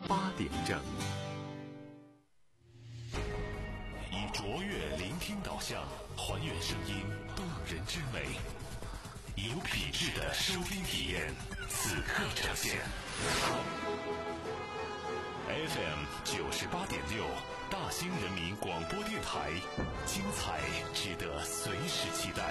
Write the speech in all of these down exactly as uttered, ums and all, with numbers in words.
八点正。 以卓越聆听导向，还原声音动人之美，以有品质的收听体验，此刻呈现。F M 九十八点六，大兴人民广播电台，精彩值得随时期待。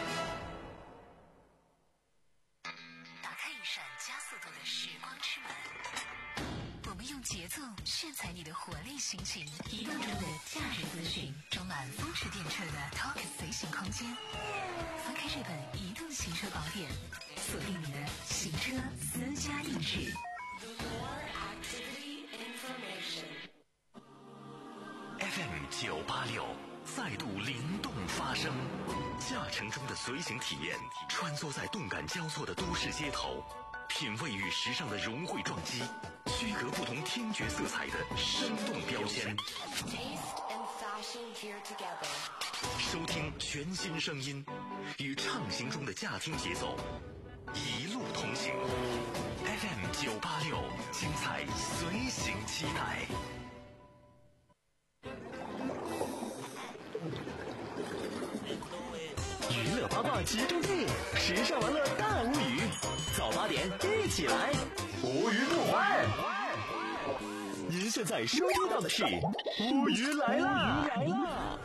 打开一扇加速度的时光之门，我们用节奏炫彩你的活力心情，移动中的价值资讯，装满风驰电掣的 Talk 随行空间。翻开这本移动行车宝典，锁定你的行车私家意志。 F M 九八六再度灵动发声，驾乘中的随行体验，穿梭在动感交错的都市街头，品味与时尚的融汇撞击，区隔不同听觉色彩的生动标签。收听全新声音，与畅行中的驾听节奏，一路同行。F M 九八六，精彩随行期待。 娱乐八卦集中地，时尚玩乐大无语。早八点一起来，无鱼不欢。您现在收听到的是无鱼来啦！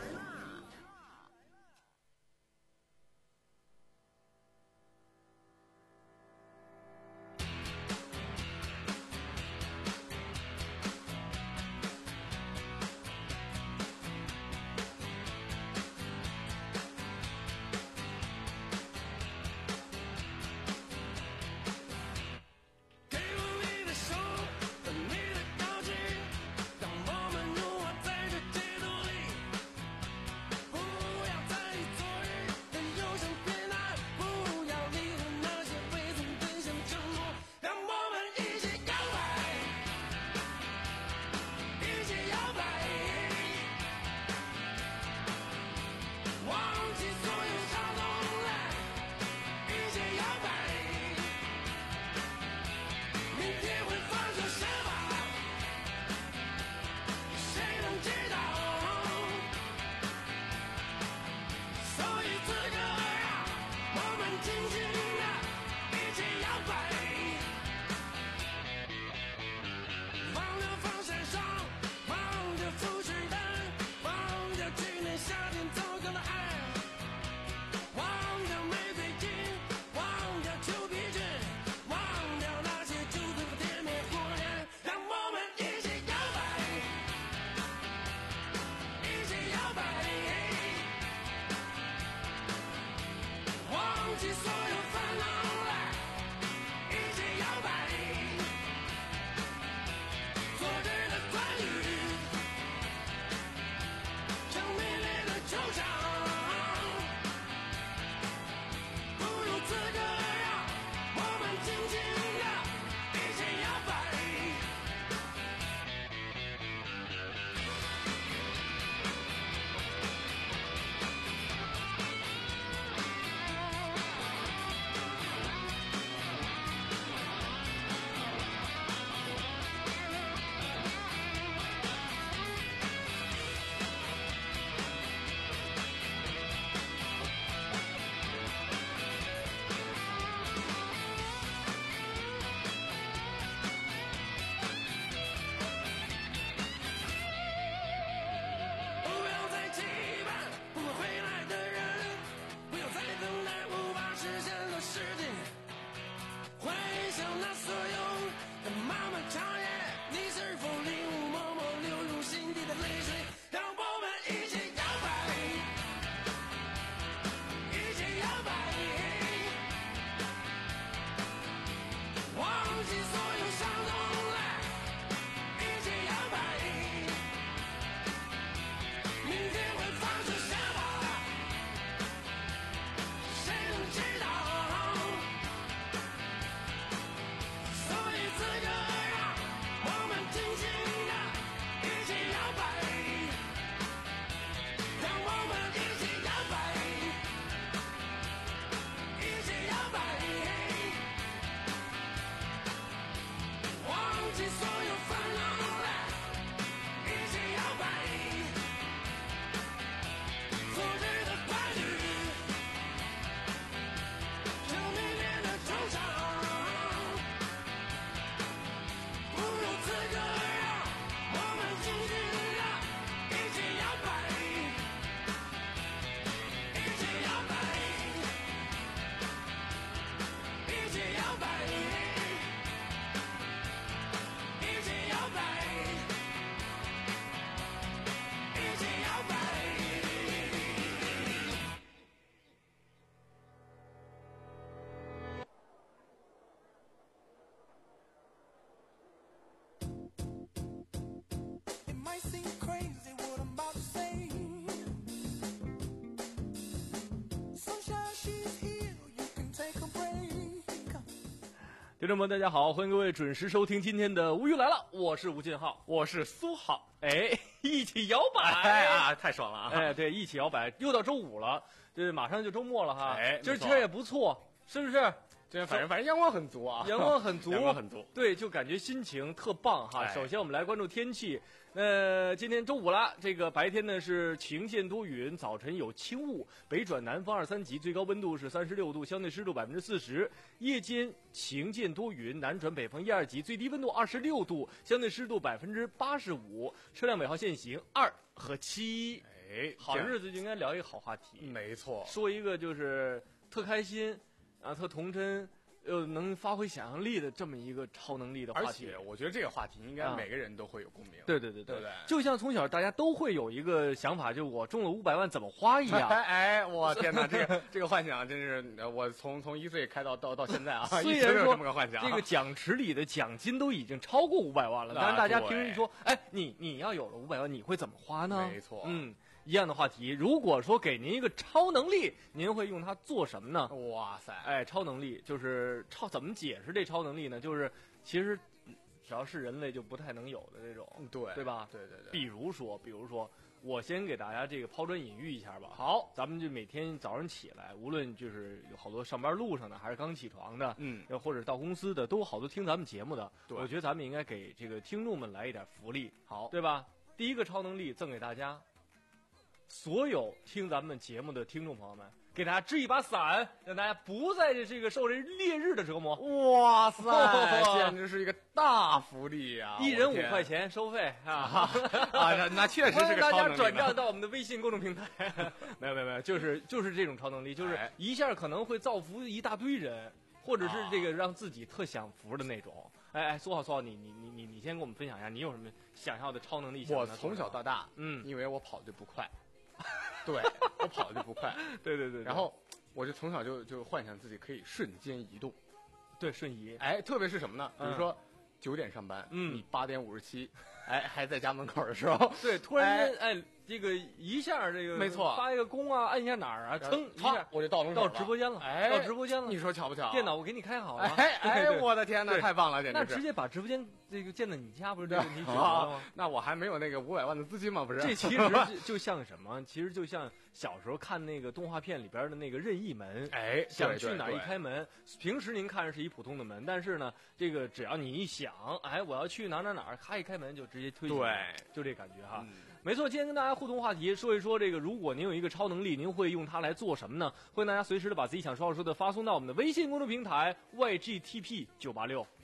听众们大家好，欢迎各位准时收听今天的无语来了，我是吴俊浩， 我是苏浩， 哎，一起摇摆， 哎啊，太爽了啊！ 哎，对，一起摇摆，又到周五了，这马上就周末了哈， 哎， 今儿天儿也不错，是不是？ 今天反正反正阳光很足啊， 阳光很足， 阳光很足， 对，就感觉心情特棒哈。 哎、 首先我们来关注天气，呃，今天周五了，这个白天呢是晴间多云，早晨有轻雾，北转南风二三级，最高温度是三十六度，相对湿度百分之四十。夜间晴间多云，南转北风一二级，最低温度二十六度，相对湿度百分之八十五。车辆尾号限行二和七。 哎， 好日子就应该聊一个好话题， 没错， 说一个就是特开心啊，特童真。呃，能发挥想象力的这么一个超能力的话题， 而且我觉得这个话题应该每个人都会有共鸣。 啊、对对对对对对， 就像从小大家都会有一个想法，就我中了五百万怎么花一样。 哎，我天哪，这个这个幻想真是我从从一岁开到到到现在啊， 虽然说有这么个幻想、啊， 这个奖池里的奖金都已经超过五百万了，但是大家平时一说，哎，你你要有了五百万，你会怎么花呢？ 没错， 嗯。一样的话题，如果说给您一个超能力，您会用它做什么呢？ 哇塞， 哎，超能力就是超，怎么解释这超能力呢？就是其实只要是人类就不太能有的这种， 对对吧？ 对对对。 比如说，比如说，我先给大家这个抛砖引玉一下吧。 好， 咱们就每天早上起来，无论就是有好多上班路上的，还是刚起床的， 嗯， 或者到公司的，都有好多听咱们节目的。 对， 我觉得咱们应该给这个听众们来一点福利， 好， 对吧？第一个超能力赠给大家。所有听咱们节目的听众朋友们，给大家支一把伞，让大家不在这个受这烈日的折磨。 哇塞，简直是一个大福利啊！ 一人五块钱收费啊！ 啊，那那确实是个超能力。 欢迎大家转账到我们的微信公众平台。没有没有没有，就是就是这种超能力，就是一下可能会造福一大堆人，或者是这个让自己特享福的那种。哎哎，苏浩苏浩，你你你你你先跟我们分享一下，你有什么想要的超能力？ 我从小到大， 嗯， 因为我跑得不快。对，我跑得就不快， 对对 对, 对， 然后我就从小就就幻想自己可以瞬间移动， 对，瞬移， 哎，特别是什么呢？比如说九、嗯、点上班， 嗯， 你八点五十七，哎，还在家门口的时候， 对，突然间，哎，哎这个一下，这个没错， 发一个弓啊，按一下哪儿啊，噌一下我就到到直播间了， 哎， 到直播间了， 你说巧不巧？ 电脑我给你开好了， 哎哎，我的天哪，太棒了，简直那直接把直播间这个建在你家，不是这个问题解决了吗？ 那我还没有那个五百万的资金吗？不是， 这其实就像什么？其实就像小时候看那个动画片里边的那个任意门， 哎， 想去哪儿一开门，平时您看着是一普通的门，但是呢，这个只要你一想，哎，我要去哪哪哪儿，咔一开门就直接推进， 对， 就这感觉哈。 嗯没错，今天跟大家互动话题说一说这个，如果您有一个超能力，您会用它来做什么呢？欢迎大家随时的把自己想说的说的发送到我们的微信公众平台 Y G T P 九八六。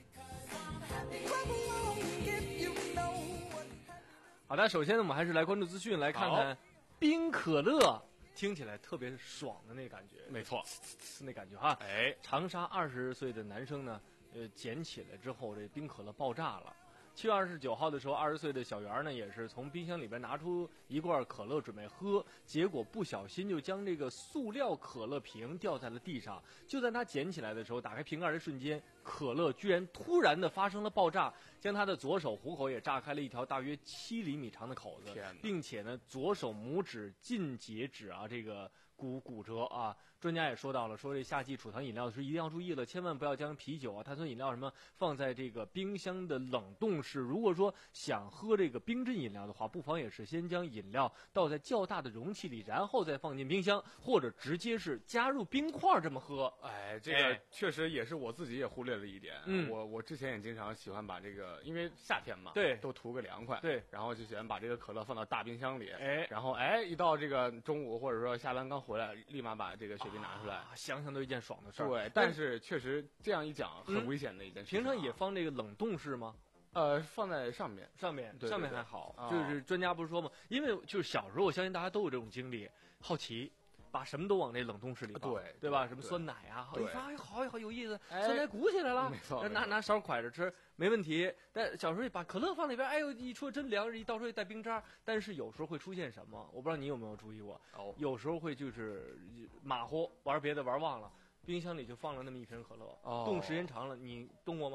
好的，首先我们还是来关注资讯，来看看冰可乐，听起来特别爽的那感觉。 没错， 那感觉哈。 哎， 长沙二十岁的男生呢，呃，捡起来之后，这冰可乐爆炸了。七月二十九号的时候，二十岁的小袁呢，也是从冰箱里边拿出一罐可乐准备喝，结果不小心就将这个塑料可乐瓶掉在了地上。就在他捡起来的时候，打开瓶盖的瞬间，可乐居然突然的发生了爆炸，将他的左手虎口也炸开了一条大约七厘米长的口子，并且呢，左手拇指近节指啊，这个骨骨折啊。专家也说到了，说这夏季储藏饮料的时候一定要注意了，千万不要将啤酒啊、碳酸饮料什么放在这个冰箱的冷冻室。如果说想喝这个冰镇饮料的话，不妨也是先将饮料倒在较大的容器里，然后再放进冰箱，或者直接是加入冰块这么喝。 哎，这个确实也是我自己也忽略了一点。 嗯， 我我之前也经常喜欢把这个，因为夏天嘛， 对， 都图个凉快， 对， 然后就喜欢把这个可乐放到大冰箱里， 哎， 然后哎一到这个中午或者说下班刚回来，立马把这个雪碧拿出来。 啊想想都一件爽的事儿， 对，但是确实这样一讲，很危险的一件事情、啊嗯。 平常也放这个冷冻室吗？ 呃，放在上面， 上面， 对对对上面还好。 哦、 就是专家不是说嘛，因为就是小时候，我相信大家都有这种经历，好奇，把什么都往那冷冻室里放， 对对吧？什么酸奶啊， 对一发哎，好好有意思， 哎、 酸奶鼓起来了， 没错， 拿拿勺蒯着吃没问题。但小时候把可乐放里边，哎呦，一说真凉，一倒出去带冰渣。但是有时候会出现什么，我不知道你有没有注意过？ 哦， 有时候会就是马虎玩别的玩忘了。冰箱里就放了那么一瓶可乐， 哦、 冻时间长了，你冻过吗？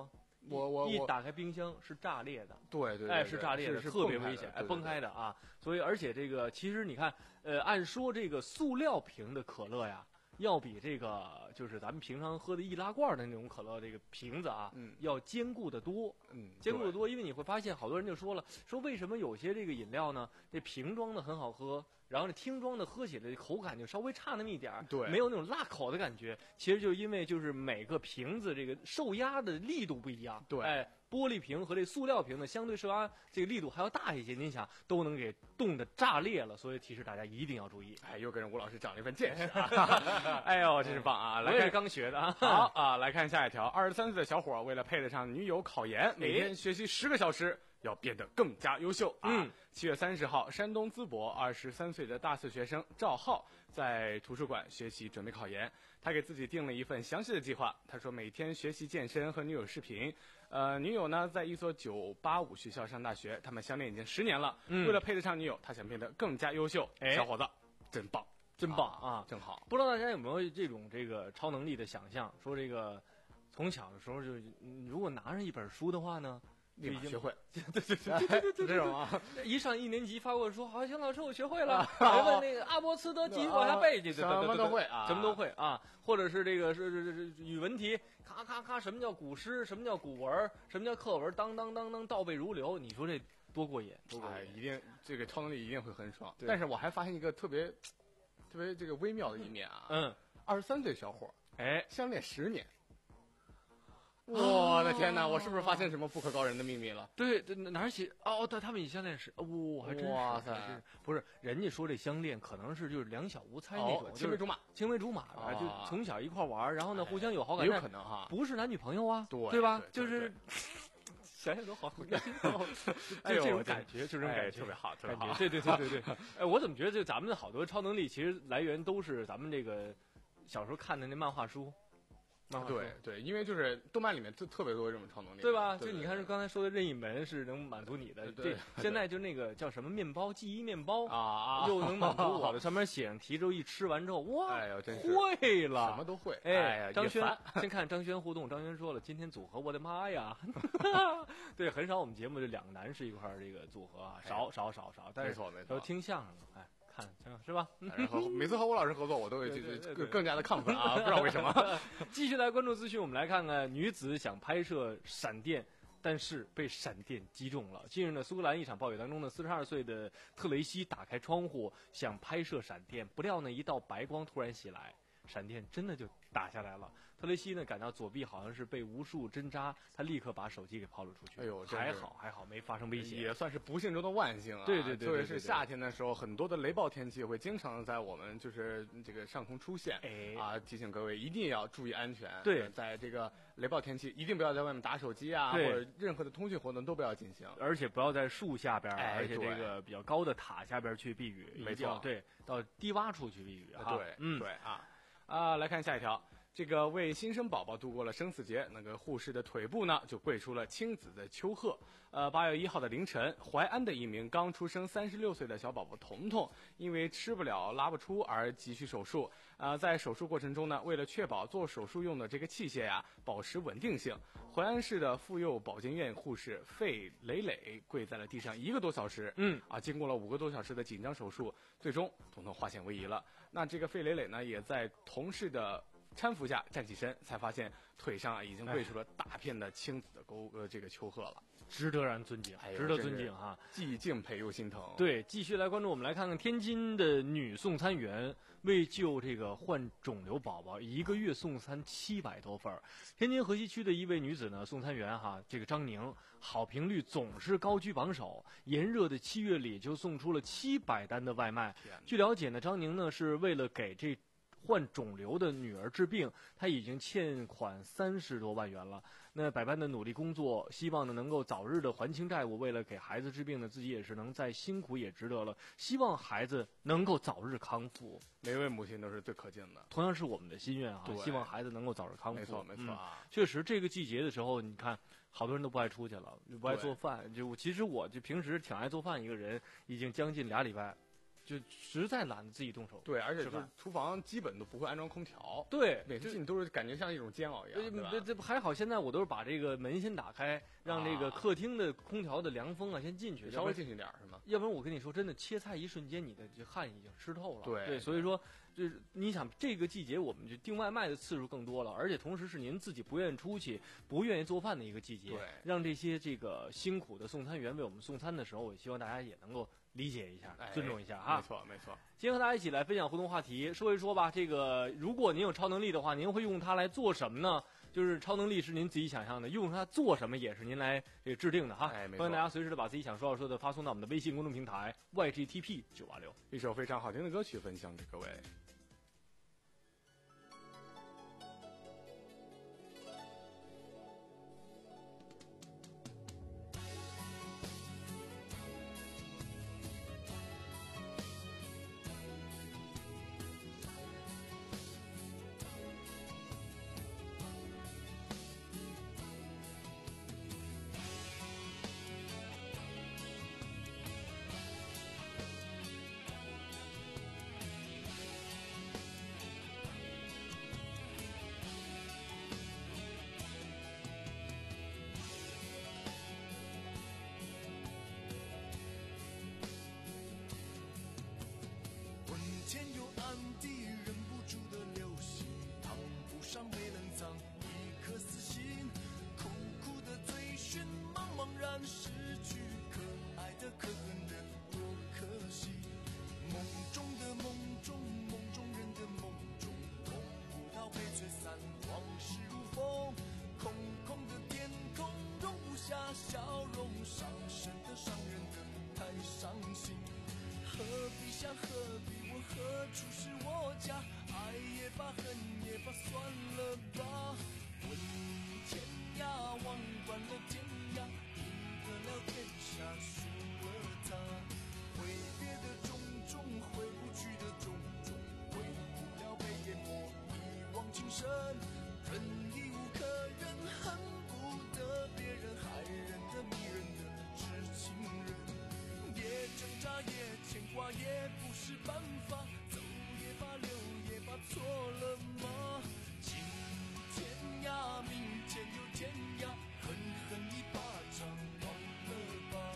我我我一打开冰箱是炸裂的， 对对对， 哎，是炸裂的， 是特别危险，哎，崩开的啊。所以，而且这个其实你看，呃，按说这个塑料瓶的可乐呀，要比这个就是咱们平常喝的易拉罐的那种可乐这个瓶子啊， 嗯， 要坚固的多， 嗯， 坚固的多。因为你会发现，好多人就说了，说为什么有些这个饮料呢，这瓶装的很好喝，然后这听装的喝起来口感就稍微差那么一点儿， 对， 没有那种辣口的感觉。其实就是因为就是每个瓶子这个受压的力度不一样， 对， 哎。玻璃瓶和这塑料瓶呢，相对受压这个力度还要大一些，您想都能给冻得炸裂了，所以提示大家一定要注意。 哎，又跟吴老师长了一份见识啊！哎呦，真是棒啊！ 我也是刚学的啊。 好啊，来看下一条，二十三岁的小伙为了配得上女友考研，每天学习十个小时。要变得更加优秀啊！ 嗯， 七月三十号，山东淄博二十三岁的大四学生赵浩在图书馆学习准备考研。他给自己定了一份详细的计划。他说每天学习健身和女友视频。呃，女友呢在一所九八五学校上大学，他们相恋已经十年了。 嗯， 为了配得上女友，他想变得更加优秀。 哎， 小伙子，真棒， 真棒啊， 真好。 不知道大家有没有这种这个超能力的想象？说这个从小的时候就，如果拿上一本书的话呢？ 立马学会， 对对对对对对， 这种啊！ 一上一年级发过说，好，邢老师我学会了，问那个阿波茨德继续往下背去， 什么都会啊， 什么都会啊，或者是这个是是是语文题，咔咔咔，什么叫古诗，什么叫古文，什么叫课文，当当当当倒背如流，你说这多过瘾，多过瘾， 一定这个超能力一定会很爽。但是我还发现一个特别特别这个微妙的一面啊， 嗯， 二十三岁小伙， 哎， 相恋十年。我的天哪！我是不是发现什么不可告人的秘密了？ 对，哪儿写？哦，他他们以相恋时，哇，还真是， 哇塞！ 不是，人家说这相恋可能是就是两小无猜那种， 青梅竹马， 青梅竹马的，就从小一块玩，然后呢互相有好感， 有可能哈， 不是男女朋友啊， 对对吧？就是想想都好，就这种感觉，就这种感觉特别好，特别好。 对对对对对，哎，我怎么觉得这咱们的好多超能力其实来源都是咱们这个小时候看的那漫画书。 对对，因为就是动漫里面特特别多这种超能力， 对吧？就你看，刚才说的任意门是能满足你的， 对。 现在就那个叫什么面包，记忆面包啊， 又能满足我的，上面写上题之后一吃完之后，哇， 哎呦，真是会了， 什么都会。 哎呀， 张轩，先看张轩互动，张轩说了，今天组合，我的妈呀！对，很少我们节目这两个男士一块儿这个组合啊，少少少少，但是没错没错， 都听相声了，哎。看，是吧？ 然后每次和吴老师合作，我都会更更加的亢奋啊！不知道为什么。 继续来关注资讯，我们来看看女子想拍摄闪电，但是被闪电击中了。近日呢，苏格兰一场暴雨当中呢，四十二岁的特雷西打开窗户想拍摄闪电，不料呢，一道白光突然袭来。闪电真的就打下来了，特雷西呢感到左臂好像是被无数针扎，他立刻把手机给抛了出去。 哎呦， 还好还好没发生危险， 也算是不幸中的万幸啊。 对对对， 特别是夏天的时候，很多的雷暴天气会经常在我们就是这个上空出现。 哎啊，提醒各位一定要注意安全。 对， 在这个雷暴天气，一定不要在外面打手机啊，或者任何的通讯活动都不要进行， 而且不要在树下边， 哎、 而且这个比较高的塔下边去避雨。 没错， 对，到低洼处去避雨哈。 对， 嗯， 对啊。啊，来看下一条，这个为新生宝宝度过了生死劫，那个护士的腿部呢就跪出了青紫的丘壑。呃，八月一号的凌晨，淮安的一名刚出生三十六岁的小宝宝彤彤，因为吃不了拉不出而急需手术。呃，在手术过程中呢，为了确保做手术用的这个器械呀保持稳定性，淮安市的妇幼保健院护士费磊磊跪在了地上一个多小时。 嗯， 啊，经过了五个多小时的紧张手术，最终彤彤化险为夷了。那这个费磊磊呢，也在同事的搀扶下站起身，才发现腿上啊已经跪出了大片的青紫的沟呃这个丘壑了， 值得人尊敬，值得尊敬哈， 既敬佩又心疼。 对，继续来关注，我们来看看天津的女送餐员为救这个患肿瘤宝宝，一个月送餐七百多份。天津河西区的一位女子呢，送餐员哈，这个张宁，好评率总是高居榜首，炎热的七月里就送出了七百单的外卖。据了解呢，张宁呢是为了给这患肿瘤的女儿治病，他已经欠款三十多万元了。那百般的努力工作，希望呢能够早日的还清债务。为了给孩子治病呢，自己也是能再辛苦也值得了。希望孩子能够早日康复。 每位母亲都是最可敬的， 同样是我们的心愿啊！希望孩子能够早日康复。 没错，没错啊、 嗯！确实，这个季节的时候，你看，好多人都不爱出去了，不爱做饭。就其实我就平时挺爱做饭一个人，已经将近俩礼拜。 就实在懒得自己动手。 对，而且就是是吧厨房基本都不会安装空调， 对， 每次进都是感觉像一种煎熬一样，对吧这这还好，现在我都是把这个门先打开，让这个啊客厅的空调的凉风啊先进去， 稍微进去点儿是吗？ 要不然我跟你说，真的切菜一瞬间，你的这汗已经湿透了。 对对，所以说就是你想这个季节，我们就订外卖的次数更多了，而且同时是您自己不愿意出去、不愿意做饭的一个季节。 对， 让这些这个辛苦的送餐员为我们送餐的时候，我希望大家也能够理解一下、 哎尊重一下哈。 没错，没错。 今天和大家一起来分享互动话题，说一说吧。这个如果您有超能力的话，您会用它来做什么呢？就是超能力是您自己想象的，用它做什么也是您来这个制定的哈。 哎没错欢迎大家随时的把自己想说要说的发送到我们的微信公众平台 Y G T P 九八六。 一首非常好听的歌曲分享给各位。 前有暗地忍不住的流星，烫不上被冷藏一颗死心，苦苦的追寻，茫茫然失去，可爱的可恨的多可惜。梦中的梦中，梦中人的梦中，梦不到被吹散，往事如风，空空的天空容不下笑容，伤神的伤人的太伤心。何必想何必问何处是我家，爱也罢恨也罢算了吧。问天涯望断了天涯，赢得了天下输了他。挥别的种种，回不去的种种，回不了被淹没一往情深。忍已无可忍，恨不得别人害人的迷人的知情人。别挣扎也牵挂也不是办法，走也罢留也罢错了吗？今天涯明天又天涯，狠狠一巴掌忘了吧。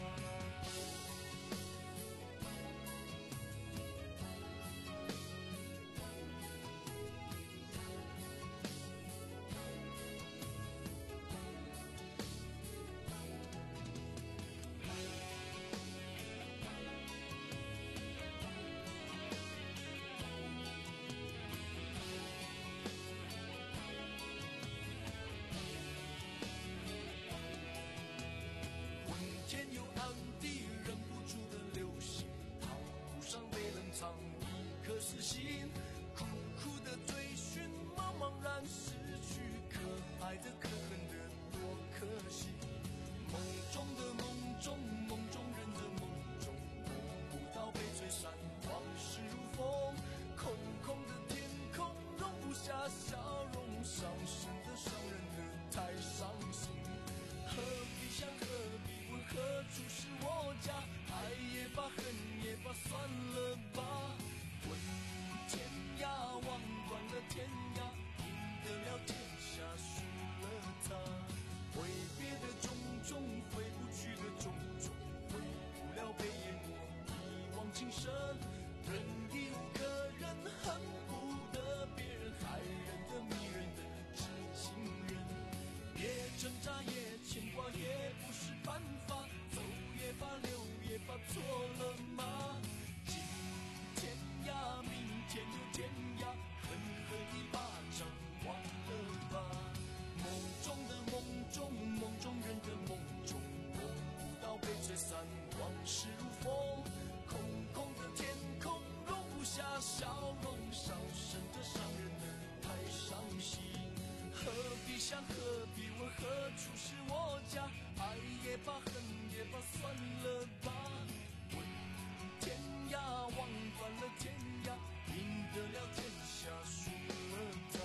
天有暗地忍不住的流星，烫不上被冷藏一颗死心，苦苦的追寻，茫茫然失去，可爱的可恨的多可惜。梦中的梦中，梦中人的梦中，梦不到被吹散，往事如风，空空的天空容不下笑容，伤神的伤人的太伤心。何必想何必问何处是我家，爱也罢恨也罢算了吧。问天涯望断了天涯，赢得了天下输了他。挥别的种种，回不去的种种，回不了被淹没一往情深。忍已无可忍，恨不得别人害人的迷人的知情人。别挣扎也牵挂也不是办法，走也罢留也罢错了吗？今天涯明天又天涯，狠狠一巴掌忘了吧。梦中的梦中，梦中人的梦中，梦不到被吹散，往事如风，空空的天空容不下笑容，伤神的伤人的太伤心。何必想何必问何处是我家，爱也罢恨也罢算了吧。问天涯望断了天涯，赢得了天下输了他。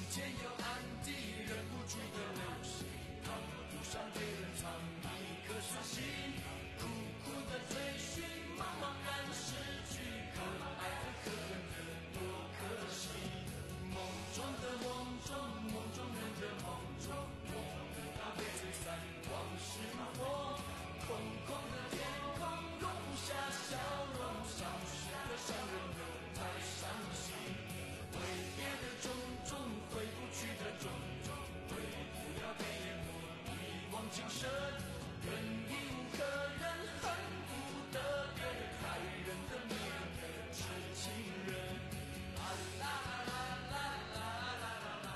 前有暗地，忍不住的流血，烫不上被人藏一颗死心，苦苦的追寻，茫茫然失去，可爱的可恨的多可惜。梦中的梦中，梦中人的梦中，我不要被吹散，往事如风，空空的天空容不下笑容，消失的伤人的太伤心，挥别的种种，回不去的种种，为不了被淹没一往情深，人已无可忍，恨不得别人害人的迷人的痴情人。啦啦啦啦啦啦啦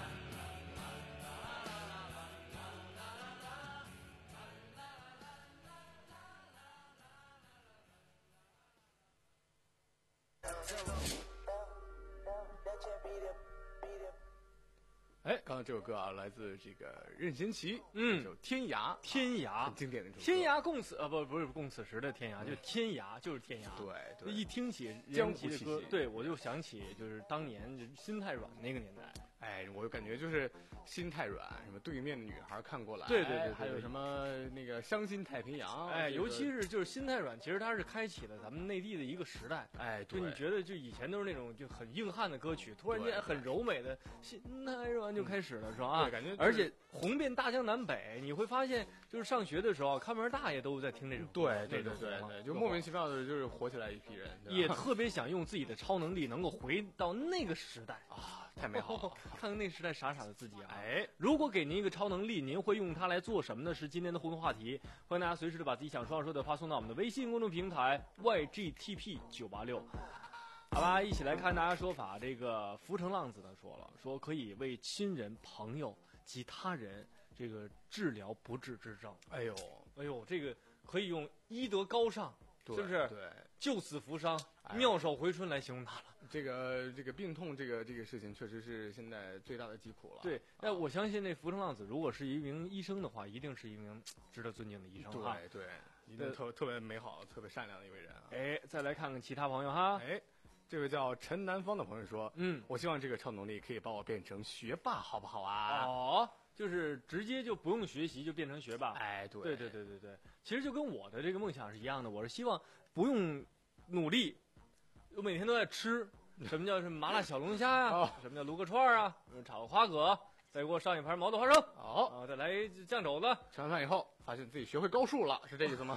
哎，刚刚这首歌啊，来自这个任贤齐， 嗯这首《天涯》， 天涯很经典的一首歌。 天涯共此啊不不是共此时的天涯，就是天涯就是天涯。 对对， 一听起江湖任贤齐的气息， 歌对我就想起就是当年就心太软那个年代。 哎，我感觉就是心太软，什么对面的女孩看过来， 对对对对还有什么那个伤心太平洋， 哎， 这个尤其是就是心太软，其实它是开启了咱们内地的一个时代。 哎，对， 就你觉得就以前都是那种就很硬汉的歌曲，突然对间很柔美的心太软就开始了，是吧？啊对，感觉就是而且红遍大江南北，你会发现就是上学的时候，看门大爷都在听这种歌， 对对那种歌对对对，就莫名其妙的就是火起来一批人，对吧也特别想用自己的超能力能够回到那个时代啊，太美好了。 看看那时代傻傻的自己啊！ 哎， 如果给您一个超能力，您会用它来做什么呢？是今天的互动话题，欢迎大家随时的把自己想说要说的发送到我们的微信公众平台 Y G T P 九八六。好吧，一起来看大家说法。这个浮城浪子呢说了，说可以为亲人、朋友及他人这个治疗不治之症。 哎呦， 哎呦，这个可以用医德高尚， 对是不是？ 对， 救死扶伤、 哎妙手回春来形容它了。 这个这个病痛，这个这个事情确实是现在最大的疾苦了。 对，那啊我相信那浮城浪子如果是一名医生的话，一定是一名值得尊敬的医生哈。 对对，一定特特别美好、特别善良的一位人啊。 哎，再来看看其他朋友哈。 哎，这位叫陈南方的朋友说， 嗯， 我希望这个超能力可以把我变成学霸，好不好啊？ 哦，就是直接就不用学习就变成学霸。 哎，对对对对对对，其实就跟我的这个梦想是一样的，我是希望不用努力，我每天都在吃。什么叫是麻辣小龙虾呀、 哦什么叫撸个串啊？炒个花蛤，再给我上一盘毛豆花生， 好， 啊，再来一酱肘子。 吃完饭以后发现自己学会高数了，是这意思吗？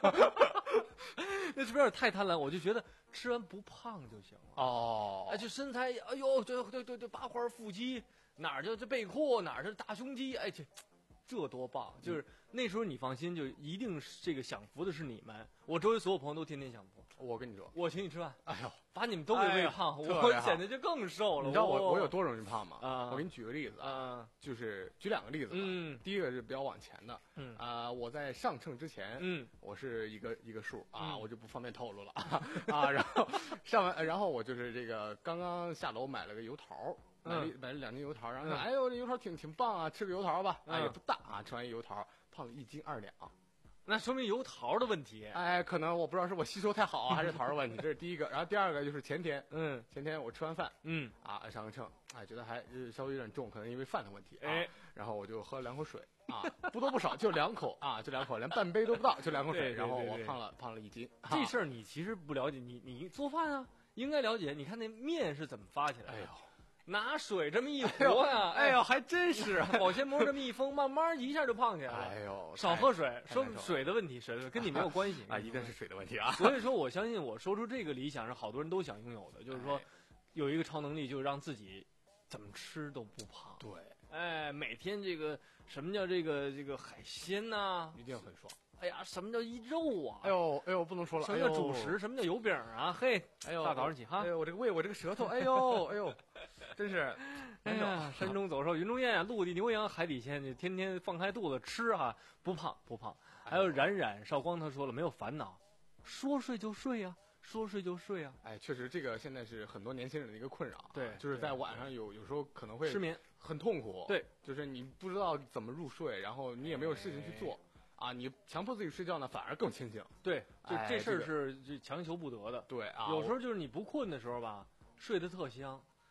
那是不是有点太贪婪？我就觉得吃完不胖就行了。 哦哎，就身材，哎呦，对对对对，八块腹肌，哪儿就这背阔，哪儿是大胸肌，哎，这这多棒！就是那时候你放心，就一定是这个享福的是你们，我周围所有朋友都天天享福。 我跟你说， 我请你吃饭， 哎呦， 把你们都给喂胖， 哎呀特我别好显得就更瘦了。 你知道我哇我有多容易胖吗？ 啊我给你举个例子啊， 就是举两个例子吧。 嗯第一个是比较往前的， 嗯啊，我在上秤之前， 嗯我是一个一个数啊， 嗯我就不方便透露了啊。然后上完，然后我就是这个刚刚下楼买了个油桃。买了一买了两斤油桃，然后说：“ 嗯哎呦，这油桃挺挺棒啊，吃个油桃吧。”哎， 嗯也不大啊，吃完一油桃，胖了一斤二两。 那说明油桃的问题。 哎，可能我不知道是我吸收太好啊，还是桃儿的问题，这是第一个。然后第二个就是前天， 嗯前天我吃完饭嗯， 啊，上个秤，哎，觉得还呃稍微有点重，可能因为饭的问题。啊、 哎， 然后我就喝了两口水啊，不多不少，就两口啊，就两口，连半杯都不到，就两口水。 对对对然后我对胖了胖了一斤。啊这事儿你其实不了解，你你做饭啊，应该了解。你看那面是怎么发起来的？ 哎呦， 拿水这么一和呀， 哎呦，还真是。 保鲜膜这么一封，慢慢一下就胖起来了。 哎呦， 少喝水，说太难受了水的问题，水的跟你没有关系啊，一定是水的问题啊。 所以说，我相信我说出这个理想是好多人都想拥有的，就是说，有一个超能力，就是让自己怎么吃都不胖。 对， 哎，每天这个什么叫这个这个海鲜呐、 一定很爽。 哎呀，什么叫一肉啊？ 哎呦哎呦，不能说了。 什么叫主食？什么叫油饼啊？嘿， 哎呦， 大早上起哈哎。呦，我这个胃，我这个舌头，哎呦哎呦，真是哎呀，山中走兽，云中雁啊，陆地牛羊，海底鲜，你天天放开肚子吃啊，不胖不胖。还有冉冉少光，他说了，没有烦恼，说睡就睡啊，说睡就睡啊。 哎，确实，这个现在是很多年轻人的一个困扰啊。 对就是在晚上有有时候可能会失眠， 很痛苦。 对， 就是你不知道怎么入睡，然后你也没有事情去做，啊，你强迫自己睡觉呢，反而更清醒。 对，就哎这事儿这个是就强求不得的。 对啊， 有时候就是你不困的时候吧，睡得特香，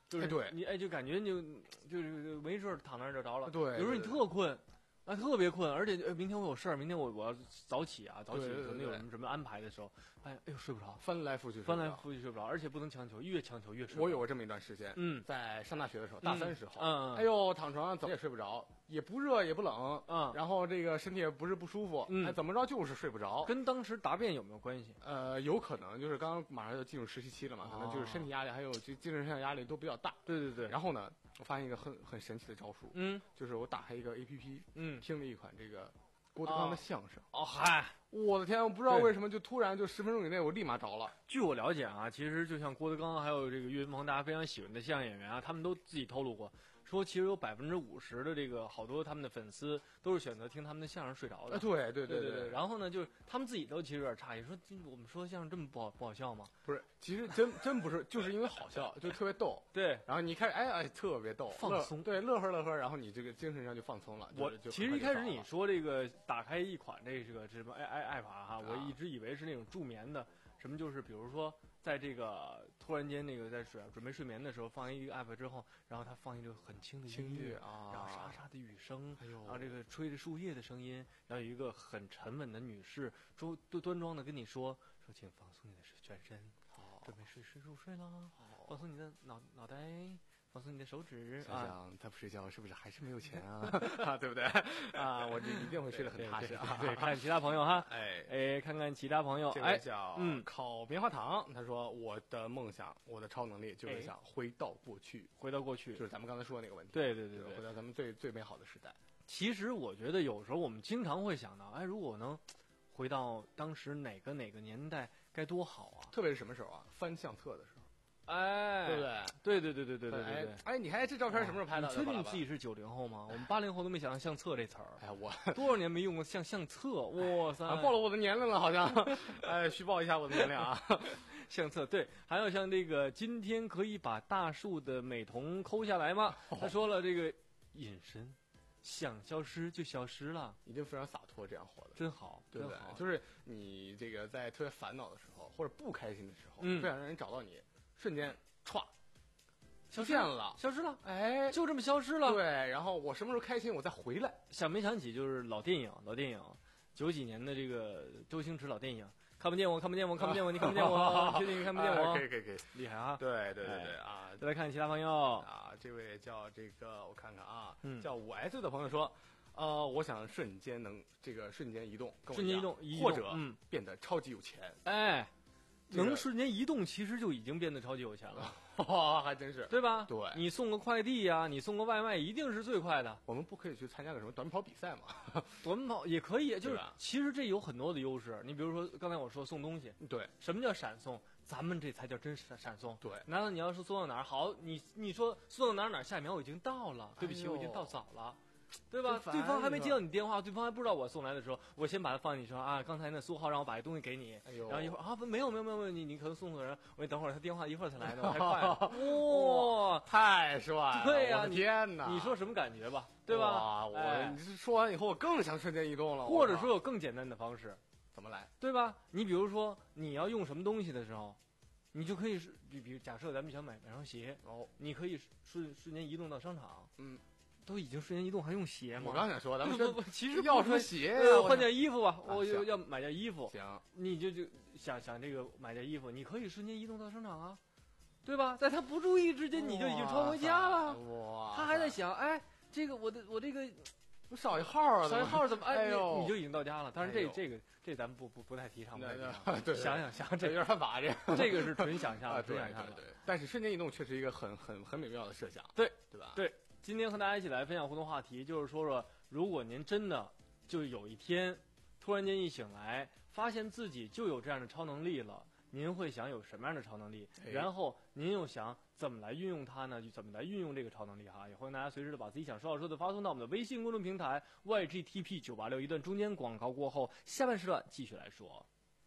就是哎对你哎就感觉你就就是没事儿躺那儿就着了。 对有时候你对特困。啊，特别困，而且、呃、明天我有事儿，明天我我要早起啊，早起对对对可能有什么什么安排的时候，哎哎呦睡不着， 翻来覆去， 翻来覆去睡不着，而且不能强求，越强求越睡不着。 我有过这么一段时间， 嗯， 在上大学的时候，大三时候， 嗯， 哎呦，躺床上怎么也睡不着，也不热也不冷， 嗯， 然后这个身体也不是不舒服， 嗯， 哎，怎么着就是睡不着， 跟当时答辩有没有关系？ 呃，有可能就是刚刚马上要进入实习期了嘛，可能就是身体压力还有就精神上压力都比较大。 对对对。 然后呢，我发现一个很很神奇的招数， 嗯， 就是我打开一个 A P P， 嗯， 听了一款这个郭德纲的相声。 哦嗨， 我的天，我不知道为什么就突然就十分钟以内我立马着了。 据我了解啊，其实就像郭德纲还有这个岳云鹏，大家非常喜欢的相声演员啊，他们都自己透露过，说其实有百分之五十的这个好多他们的粉丝都是选择听他们的相声睡着的。 啊，对对对对对。然后呢，就是他们自己都其实有点诧异，说我们说相声这么不好不好笑吗？ 不是，其实真真不是，就是因为好笑，就特别逗。 对。 然后你开始哎哎特别逗， 放松， 对，乐呵乐呵，然后你这个精神上就放松了。 我就其实一开始你说这个打开一款这个什么 i i iPad 哈，我一直以为是那种助眠的，什么就是比如说在这个突然间那个在睡准备睡眠的时候放一个 app 之后，然后它放一个很轻的轻乐啊， 然后沙沙的雨声， 哎呦， 然后这个吹着树叶的声音，然后有一个很沉稳的女士端端庄的跟你说说，请放松你的全身，准备睡睡入睡了，放松你的脑脑袋。放松你的手指。 想想他不睡觉是不是还是没有钱啊？啊，对不对？啊，我这一定会睡得很踏实啊。 对，看其他朋友哈， 哎哎，看看其他朋友。 这位叫嗯烤棉花糖，他说我的梦想，我的超能力就是想回到过去， 回到过去， 就是咱们刚才说的那个问题。 对对对对， 回到咱们最最美好的时代。 其实我觉得有时候我们经常会想到，哎，如果能回到当时哪个哪个年代该多好啊！ 特别是什么时候啊？翻相册的时候。 哎， 对不对？ 对对对对对对对对。 哎，你还这照片什么时候拍的？ 你确定你自己是九零后吗？我们八零后都没想到相册这词儿。 哎，我多少年没用过相相册？哇塞， 暴露我的年龄了，好像。哎，虚报一下我的年龄啊。 相册对，还有像这个，今天可以把大树的美瞳抠下来吗？他说了这个隐身。想消失就消失了， 一定非常洒脱，这样活的真好， 对不对？就是你这个在特别烦恼的时候，或者不开心的时候， 嗯， 不想让人找到你，瞬间歘， 消失了， 消失了， 哎， 就这么消失了。 对，然后我什么时候开心，我再回来。 想没想起就是老电影，老电影，九几年的这个周星驰老电影。看不见我，看不见我，看不见我，你看不见我，确定你看不见我？ 可以，可以，可以， 厉害啊！ 对，对，对，对啊！ 再来看其他朋友啊，这位叫这个，我看看啊，叫五 S 的朋友说，呃，我想瞬间能这个瞬间移动， 瞬间移动， 或者嗯变得超级有钱。 哎，能瞬间移动，其实就已经变得超级有钱了。 哇，还真是， 对吧？ 对， 你送个快递呀、啊，你送个外卖，一定是最快的。 我们不可以去参加个什么短跑比赛吗？ 短跑也可以，就是其实这有很多的优势。你比如说刚才我说送东西， 对， 什么叫闪送？咱们这才叫真闪闪送。 对， 难道你要是送到哪儿好？你你说送到哪儿哪儿，下一秒我已经到了，对不起， 哎、 我已经到早了。对吧？对方还没接到你电话，对方还不知道我送来的时候，我先把它放进去说啊，刚才那苏浩让我把这东西给你， 哎、然后一会儿啊，没有没有没有没有，你你可能送错人，我你等会儿他电话一会儿才来的，我太快了，哇、 哦，太帅了！ 对呀、啊， 天哪！ 你说什么感觉吧？对吧？ 哇，我、 哎、 你说完以后，我更想瞬间移动了。 或者说有更简单的方式， 怎么来？ 对吧？你比如说你要用什么东西的时候，你就可以是，比比如假设咱们想买买双鞋， 哦， 你可以瞬瞬间移动到商场， 嗯。 都已经瞬间移动，还用鞋吗？ 我刚想说，咱们不不，其实要什么鞋呀、 呃？换件衣服吧， 啊、 我要要买件衣服。 行， 你就就想想这个买件衣服，你可以瞬间移动到商场啊，对吧？在他不注意之间，你就已经穿回家了。 哇！ 他还在想，哎，这个我的我这个我少一号啊， 少一号怎么？哎呦， 你就已经到家了。但是这、 哎、 这个这咱们不不不太提倡。 对， 想想想，这有点犯法，这这个是纯想象， 啊， 纯想象的。对，但是瞬间移动确实一个很很很美妙的设想， 对对吧？ 对。今天和大家一起来分享互动话题，就是说说，如果您真的就有一天突然间一醒来，发现自己就有这样的超能力了，您会想有什么样的超能力？ 哎、 然后您又想怎么来运用它呢？就怎么来运用这个超能力哈？也欢迎大家随时的把自己想说的说的发送到我们的微信公众平台 Y G T P 九八六。一段中间广告过后，下半时段继续来说。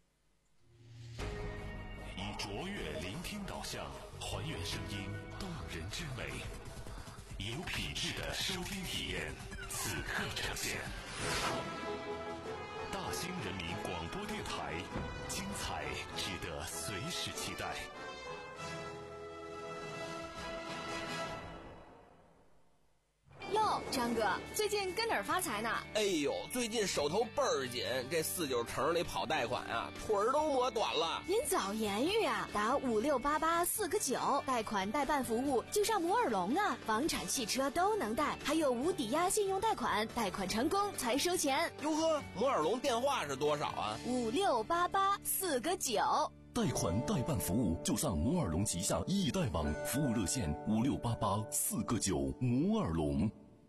以卓越聆听导向，还原声音动人之美。有品质的收听体验，此刻呈现。大兴人民广播电台，精彩值得随时期待。 张哥，最近跟哪儿发财呢？ 哎呦，最近手头倍儿紧，这四九城里跑贷款啊，腿儿都磨短了。 您早言语啊，打五六八八四个九，贷款代办服务就上摩尔龙啊，房产、汽车都能贷，还有无抵押信用贷款，贷款成功才收钱。 哟呵，摩尔龙电话是多少啊？ 五六八八四个九。 贷款代办服务就上摩尔龙旗下易贷网，服务热线五六八八四个九。摩尔龙。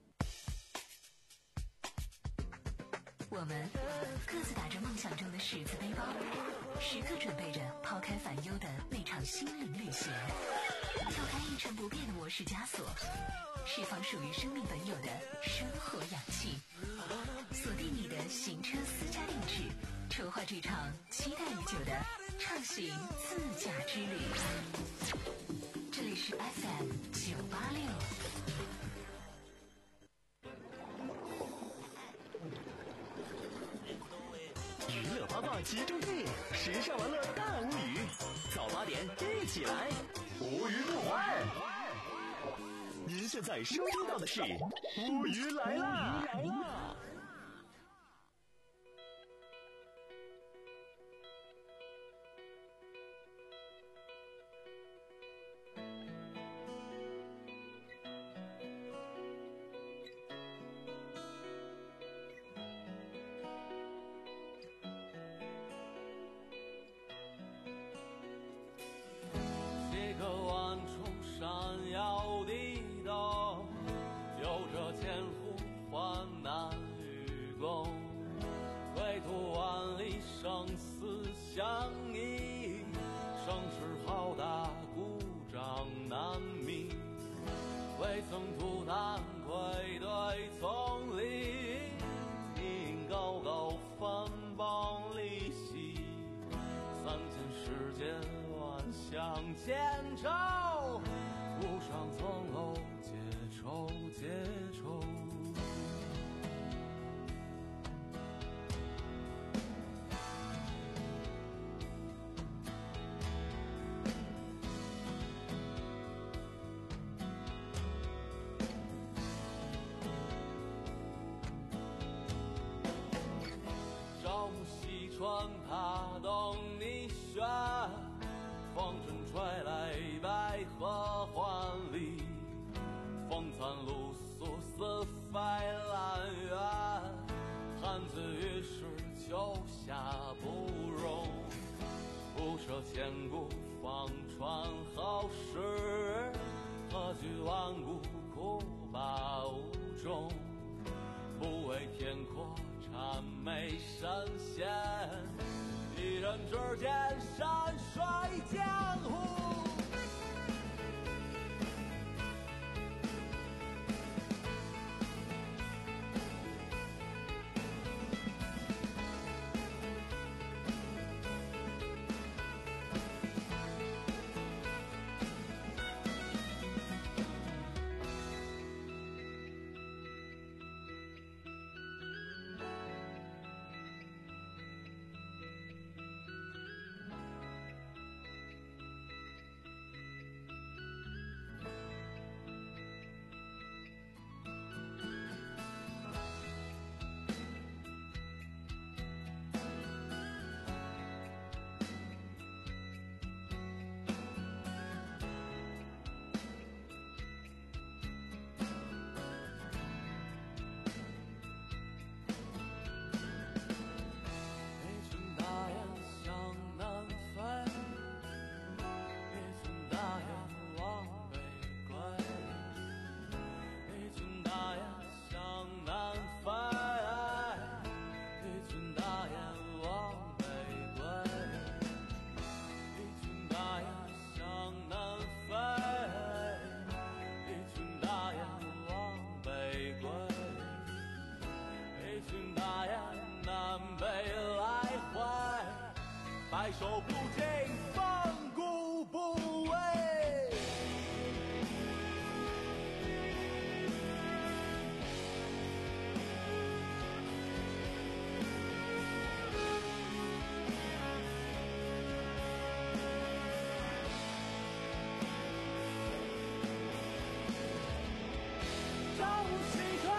我们各自打着梦想中的十字背包，时刻准备着抛开烦忧的那场心灵旅行，跳开一成不变的模式枷锁，释放属于生命本有的生活氧气，锁定你的行车私家定制，筹划这场期待已久的畅行自驾之旅。这里是 F M 九八六。 娱乐八卦集中地，时尚玩乐大无语，早八点一起来，无语不欢。您现在收听到的是无语来啦！来啦！ 他懂你选，风尘吹来百合欢里，风餐露宿四飞兰园，汉子于是秋夏不容，不舍千古方传后世，何惧万古苦罢无终，不为天阔谄媚神仙，一人之间山水江湖。白首不惊风骨不畏，朝夕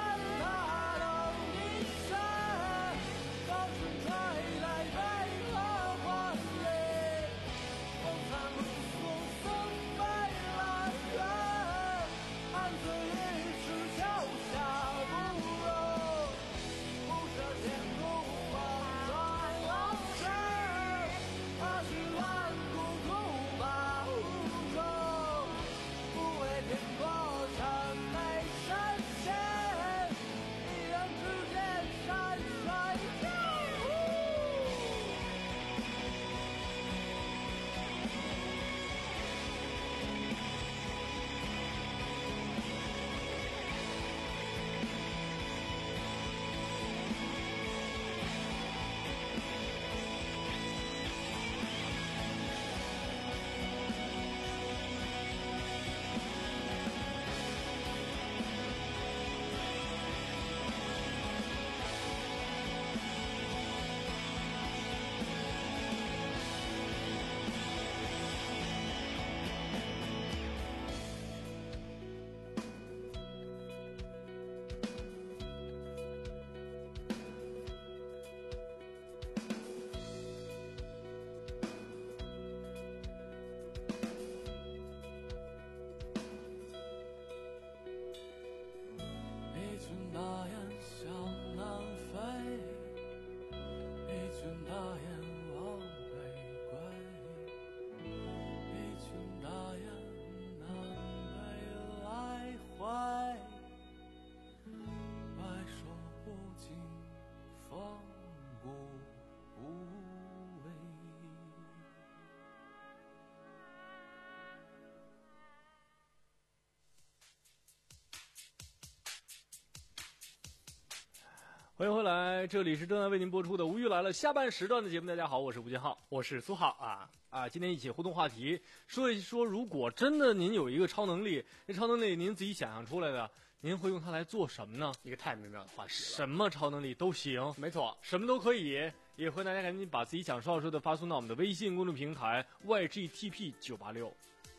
欢迎回来，这里是正在为您播出的《无语来了》下半时段的节目。大家好，我是吴金浩， 我是苏浩啊啊！今天一起互动话题，说一说，如果真的您有一个超能力，这超能力您自己想象出来的，您会用它来做什么呢？ 一个太美妙的话题了， 什么超能力都行， 没错， 什么都可以。也欢迎大家赶紧把自己想说的说的发送到我们的微信公众平台 Y G T P 九八六。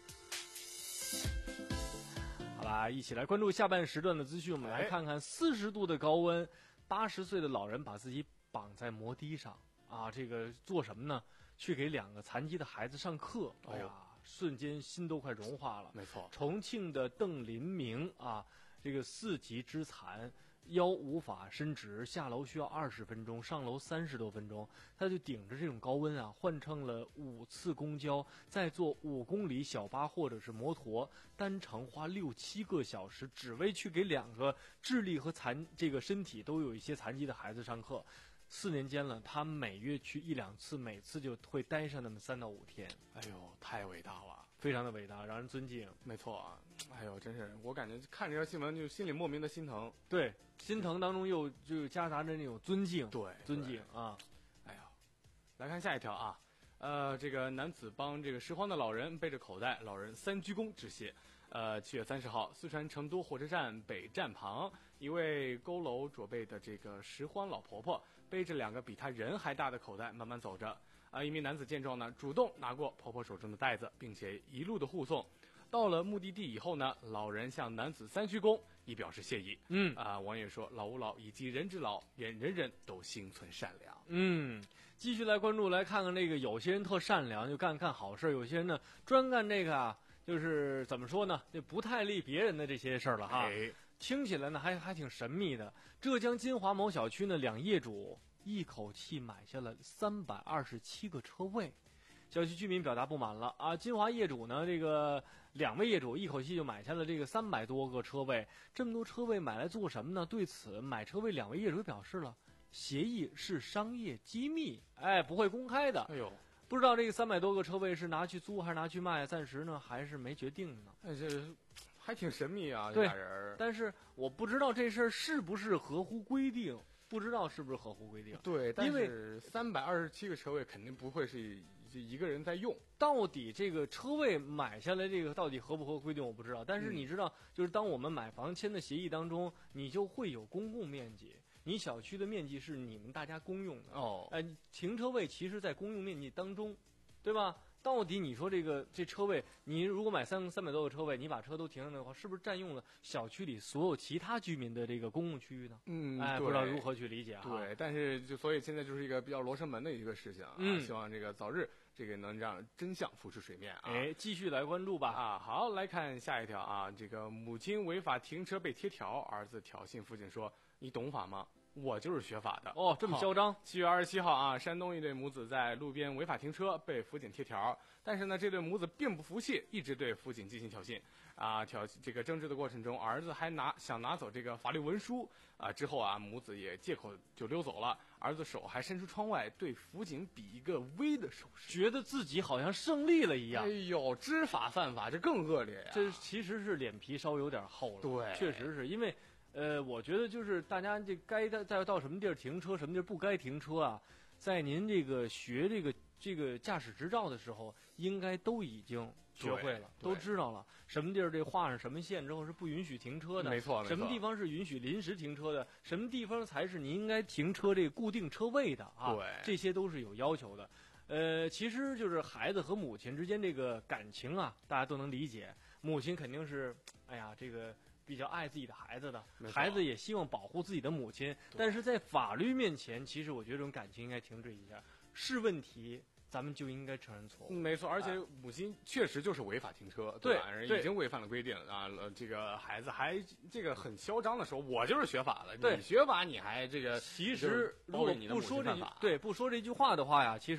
好啦，一起来关注下半时段的资讯。我们来看看四十度的高温。八十岁的老人把自己绑在摩的上啊，这个做什么呢？去给两个残疾的孩子上课。哎呀，瞬间心都快融化了。 没错， 重庆的邓林明啊，这个四级肢残，腰无法伸直，下楼需要二十分钟，上楼三十多分钟，他就顶着这种高温啊，换乘了五次公交，再坐五公里小巴或者是摩托，单程花六七个小时，只为去给两个智力和残这个身体都有一些残疾的孩子上课。四年间了，他每月去一两次，每次就会待上那么三到五天。 哎呦，太伟大了， 非常的伟大，让人尊敬。 没错啊，哎呦，真是我感觉看这条新闻就心里莫名的心疼。 对，心疼当中又就夹杂着那种尊敬。 对， 尊敬啊。 哎呀，来看下一条啊，呃，这个男子帮这个拾荒的老人背着口袋，老人三鞠躬致谢。呃，七月三十号，四川成都火车站北站旁，一位佝偻驼背的这个拾荒老婆婆背着两个比她人还大的口袋慢慢走着。啊，一名男子见状呢，主动拿过婆婆手中的袋子，并且一路的护送。到了目的地以后呢，老人向男子三鞠躬，以表示谢意。 嗯啊，网友说老吾老以及人之老，愿人人都心存善良。 嗯，继续来关注，来看看这个有些人特善良，就干干好事；有些人呢，专干这个啊。就是怎么说呢，就不太利别人的这些事儿了哈。 哎、 听起来呢还还挺神秘的。浙江金华某小区呢，两业主一口气买下了三百二十七个车位，小区居民表达不满了啊。金华业主呢，这个两位业主一口气就买下了这个三百多个车位，这么多车位买来做什么呢？对此，买车位两位业主表示了，协议是商业机密，哎，不会公开的。 哎呦。 不知道这个三百多个车位是拿去租还是拿去卖，暂时呢还是没决定呢。 哎，这还挺神秘啊， 这俩人。 但是我不知道这事儿是不是合乎规定，不知道是不是合乎规定。 对，但是三百二十七个车位肯定不会是一个人在用。 到底这个车位买下来，这个到底合不合规定我不知道。但是你知道，嗯、就是当我们买房签的协议当中，你就会有公共面积。你小区的面积是你们大家公用的哦， 呃，停车位其实在公用面积当中，对吧？到底你说这个这车位，你如果买三三百多个车位，你把车都停上的话，是不是占用了小区里所有其他居民的这个公共区域呢？ 嗯， 哎，不知道如何去理解啊。 对，但是就所以现在就是一个比较罗生门的一个事情啊， 嗯、 希望这个早日这个能让真相浮出水面啊。 哎，继续来关注吧。 啊，好，来看下一条啊，这个母亲违法停车被贴条，儿子挑衅父亲说：“你懂法吗？”我就是学法的哦，这么嚣张。 七月二十七号啊，山东一对母子在路边违法停车，被辅警贴条。但是呢，这对母子并不服气，一直对辅警进行挑衅。啊，挑这个争执的过程中，儿子还拿想拿走这个法律文书啊。之后啊，母子也借口就溜走了。儿子手还伸出窗外，对辅警比一个 V 的手势， 觉得自己好像胜利了一样。 哎呦，知法犯法，这更恶劣呀！ 这其实是脸皮稍微有点厚了。 对， 确实是因为。呃，我觉得就是大家这该在到什么地儿停车，什么地儿不该停车啊，在您这个学这个这个驾驶执照的时候，应该都已经学会了，都知道了什么地儿这画上什么线之后是不允许停车的， 没错， 什么地方是允许临时停车的，什么地方才是你应该停车这个固定车位的啊， 对， 这些都是有要求的。呃，其实就是孩子和母亲之间这个感情啊，大家都能理解，母亲肯定是，哎呀，这个。比较爱自己的孩子的，孩子也希望保护自己的母亲，但是在法律面前，其实我觉得这种感情应该停止一下，是问题咱们就应该承认错误。 没错，而且母亲确实就是违法停车， 啊、对吧？已经违反了规定啊。这个孩子还这个很嚣张的说，我就是学法了， 对， 你学法你还这个， 其实如果不说这句对不说这句话的话呀，其实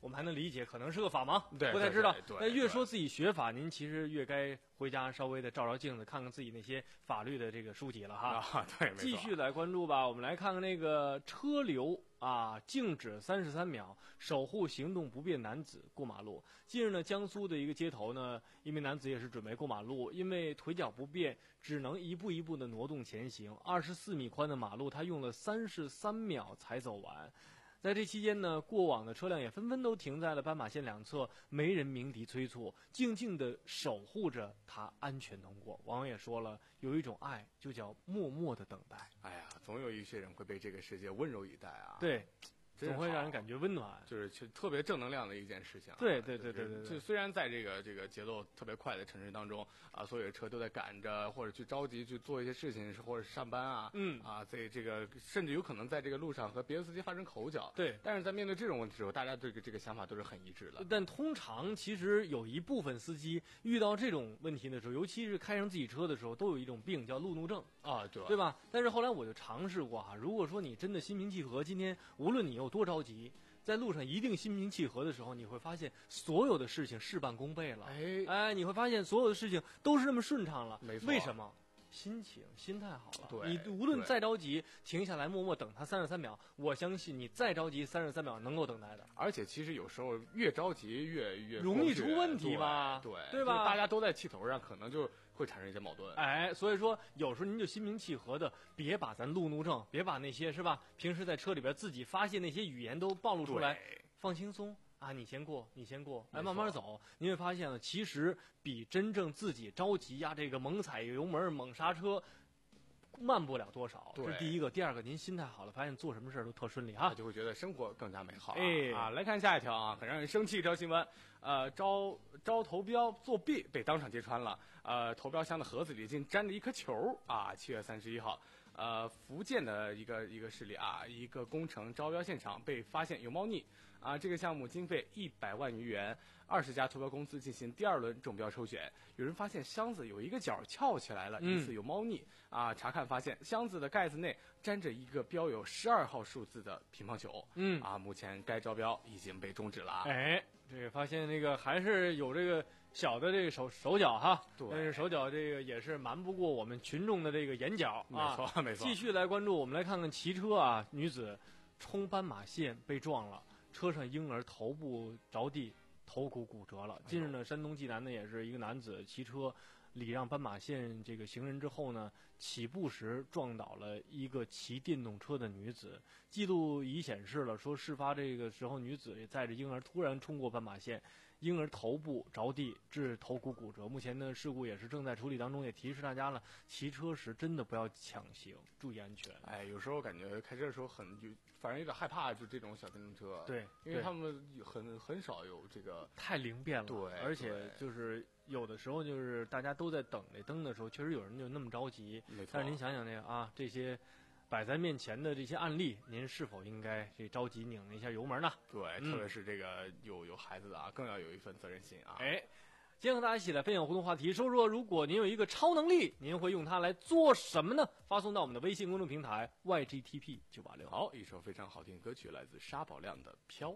我们还能理解，可能是个法盲， 对， 不太知道。 对， 那越说自己学法，您其实越该回家稍微的照照镜子，看看自己那些法律的这个书籍了哈。 啊，对，没错。 继续来关注吧，我们来看看那个车流啊，静止三十三秒，守护行动不便男子过马路。近日呢，江苏的一个街头呢，一名男子也是准备过马路，因为腿脚不便，只能一步一步的挪动前行。二十四米宽的马路，他用了三十三秒才走完。在这期间呢，过往的车辆也纷纷都停在了斑马线两侧，没人鸣笛催促，静静地守护着他安全通过。网友也说了，有一种爱就叫默默的等待。 哎呀，总有一些人会被这个世界温柔以待啊。 对。总会让人感觉温暖， 就是特别正能量的一件事情、啊。 对对对对对。 就虽然在这个这个节奏特别快的城市当中啊，所有的车都在赶着或者去着急去做一些事情，或者上班啊， 嗯啊，在这个甚至有可能在这个路上和别的司机发生口角。 对。 但是在面对这种问题的时候，大家这个这个想法都是很一致的。 但通常其实有一部分司机遇到这种问题的时候，尤其是开上自己车的时候，都有一种病叫路怒症啊，对对吧？但是后来我就尝试过哈、啊，如果说你真的心平气和，今天无论你有多着急。在路上一定心平气和的时候，你会发现所有的事情事半功倍了。 哎哎，你会发现所有的事情都是那么顺畅了。 没错。 为什么？心情、心态好了。 对。 你无论再着急，停下来默默等他三十三秒，我相信你再着急三十三秒能够等待的。 而且其实有时候越着急越越容易出问题吧？ 对对吧？ 大家都在气头上，可能就会产生一些矛盾。 哎，所以说有时候您就心平气和的，别把咱路怒症，别把那些是吧？平时在车里边自己发泄那些语言都暴露出来。放轻松啊！你先过，你先过，来慢慢走。你会发现呢，其实比真正自己着急呀，这个猛踩油门、猛刹车，慢不了多少。这是第一个，第二个，您心态好了，发现做什么事儿都特顺利哈， 就会觉得生活更加美好、啊。 哎啊，来看下一条啊，很让人生气一条新闻。呃，招招投标作弊被当场揭穿了。呃，投标箱的盒子里竟粘着一颗球啊！七月三十一号。呃，福建的一个一个事例啊，一个工程招标现场被发现有猫腻啊。这个项目经费一百万余元，二十家投标公司进行第二轮中标抽选。有人发现箱子有一个角翘起来了，疑似有猫腻、嗯、啊。查看发现箱子的盖子内粘着一个标有十二号数字的乒乓球。 嗯啊，目前该招标已经被终止了。 哎，这个发现那个还是有这个。小的这个手手脚哈，但是手脚这个也是瞒不过我们群众的这个眼角啊，没错没错。 继续来关注，我们来看看骑车啊，女子冲斑马线被撞了，车上婴儿头部着地，头骨骨折了。近日呢，山东济南呢也是一个男子骑车礼让斑马线这个行人之后呢，起步时撞倒了一个骑电动车的女子。记录仪显示了，说事发这个时候，女子也载着婴儿突然冲过斑马线。婴儿头部着地致头骨骨折，目前呢事故也是正在处理当中，也提示大家了，骑车时真的不要抢行，注意安全。 哎，有时候感觉开车的时候很有，反正有点害怕，就这种小电动车。 对， 因为他们很很少有这个太灵便了。 对， 而且就是有的时候就是大家都在等那灯的时候，确实有人就那么着急。 没错。 但是您想想那个啊，这些。摆在面前的这些案例，您是否应该这着急拧一下油门呢？ 对，嗯、特别是这个有有孩子的啊，更要有一份责任心啊。 哎，今天和大家一起来分享互动话题，说说如果您有一个超能力，您会用它来做什么呢？发送到我们的微信公众平台 Y G T P 九八六。 好，一首非常好听的歌曲，来自沙宝亮的《飘》。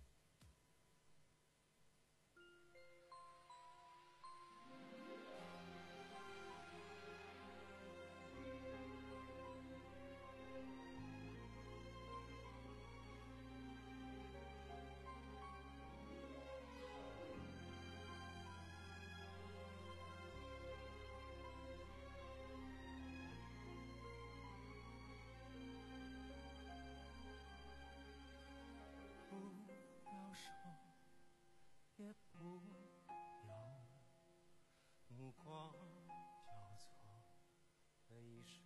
也不要目光交错的一生，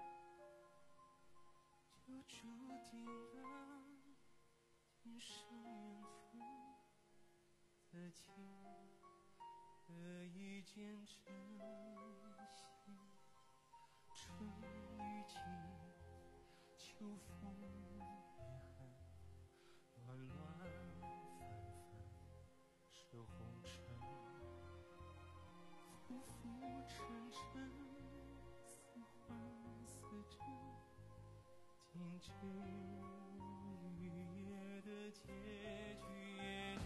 就注定了今生缘分，自己可以见珍惜。春雨尽，秋风也寒，乱乱是红尘，浮浮沉沉，似幻似真，静止雨夜的结局也